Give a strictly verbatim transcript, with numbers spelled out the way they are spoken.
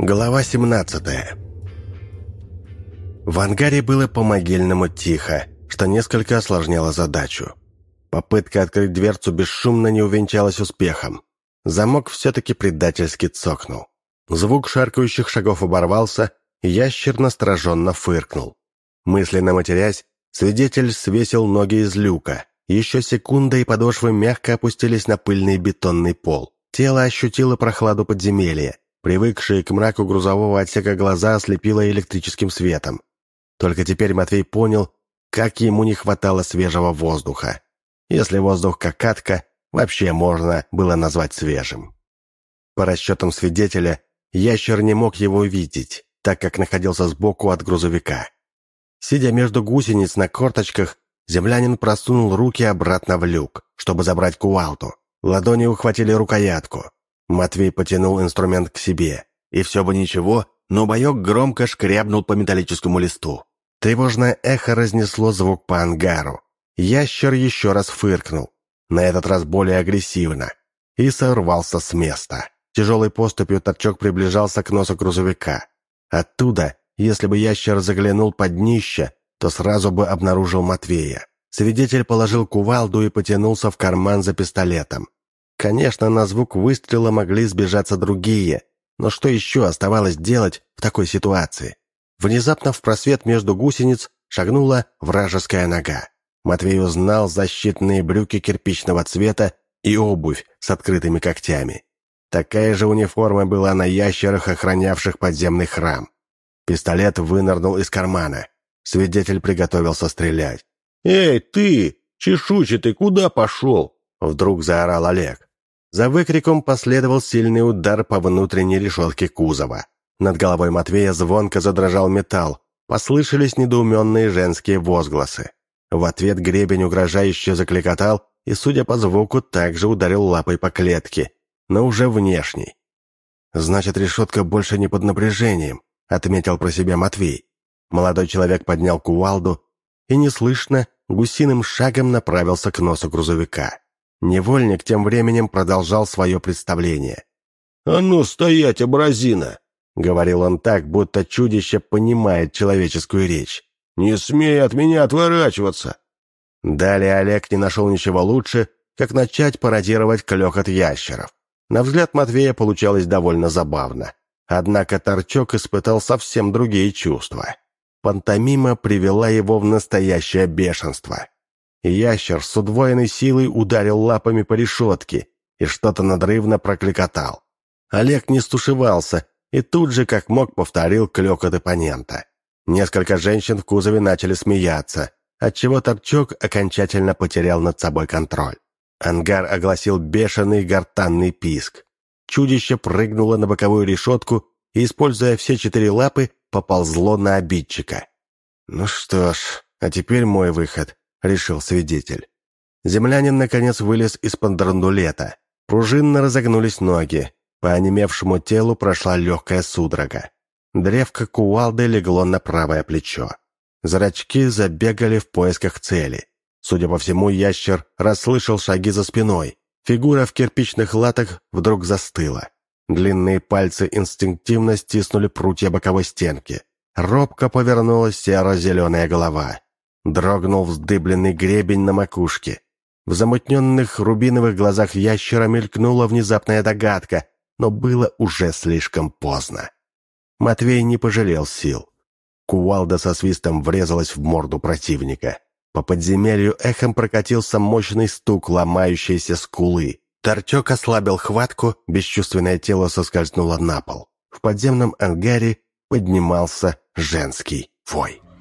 Глава семнадцатая. В ангаре было по-могильному тихо, что несколько осложняло задачу. Попытка открыть дверцу бесшумно не увенчалась успехом. Замок все-таки предательски цокнул. Звук шаркающих шагов оборвался, и ящер настороженно фыркнул. Мысленно матерясь, свидетель свесил ноги из люка. Еще секунда, и подошвы мягко опустились на пыльный бетонный пол. Тело ощутило прохладу подземелья. Привыкшие к мраку грузового отсека глаза ослепило электрическим светом. Только теперь Матвей понял, как ему не хватало свежего воздуха. Если воздух как катка, вообще можно было назвать свежим. По расчетам свидетеля, ящер не мог его видеть, так как находился сбоку от грузовика. Сидя между гусениц на корточках, землянин просунул руки обратно в люк, чтобы забрать кувалду. Ладони ухватили рукоятку. Матвей потянул инструмент к себе. И все бы ничего, но боек громко шкрябнул по металлическому листу. Тревожное эхо разнесло звук по ангару. Ящер еще раз фыркнул, на этот раз более агрессивно, и сорвался с места. Тяжелой поступью торчок приближался к носу грузовика. Оттуда, если бы ящер заглянул под днище, то сразу бы обнаружил Матвея. Свидетель положил кувалду и потянулся в карман за пистолетом. Конечно, на звук выстрела могли сбежаться другие, но что еще оставалось делать в такой ситуации? Внезапно в просвет между гусениц шагнула вражеская нога. Матвей узнал защитные брюки кирпичного цвета и обувь с открытыми когтями. Такая же униформа была на ящерах, охранявших подземный храм. Пистолет вынырнул из кармана. Свидетель приготовился стрелять. «Эй, ты, чешуйчатый, куда пошел?» Вдруг заорал Олег. За выкриком последовал сильный удар по внутренней решетке кузова. Над головой Матвея звонко задрожал металл. Послышались недоуменные женские возгласы. В ответ гребень угрожающе закликотал и, судя по звуку, также ударил лапой по клетке, но уже внешней. «Значит, решетка больше не под напряжением», — отметил про себя Матвей. Молодой человек поднял кувалду и неслышно, гусиным шагом направился к носу грузовика. Невольник тем временем продолжал свое представление. «А ну, стоять, образина!» — говорил он так, будто чудище понимает человеческую речь. «Не смей от меня отворачиваться!» Далее Олег не нашел ничего лучше, как начать пародировать клёкот ящеров. На взгляд Матвея получалось довольно забавно. Однако торчок испытал совсем другие чувства. Пантомима привела его в настоящее бешенство. Ящер с удвоенной силой ударил лапами по решетке и что-то надрывно прокликотал. Олег не стушевался и тут же, как мог, повторил клёкот оппонента. Несколько женщин в кузове начали смеяться, отчего торчок окончательно потерял над собой контроль. Ангар огласил бешеный гортанный писк. Чудище прыгнуло на боковую решетку и, используя все четыре лапы, поползло на обидчика. «Ну что ж, а теперь мой выход», — решил свидетель. Землянин, наконец, вылез из-под драндулета. Пружинно разогнулись ноги. По онемевшему телу прошла легкая судорога. Древко кувалды легло на правое плечо. Зрачки забегали в поисках цели. Судя по всему, ящер расслышал шаги за спиной. Фигура в кирпичных латах вдруг застыла. Длинные пальцы инстинктивно стиснули прутья боковой стенки. Робко повернулась серо-зеленая голова. Дрогнул вздыбленный гребень на макушке. В замутненных рубиновых глазах ящера мелькнула внезапная догадка, но было уже слишком поздно. Матвей не пожалел сил. Кувалда со свистом врезалась в морду противника. По подземелью эхом прокатился мощный стук ломающейся скулы. Торчок ослабил хватку, бесчувственное тело соскользнуло на пол. В подземном ангаре поднимался женский вой.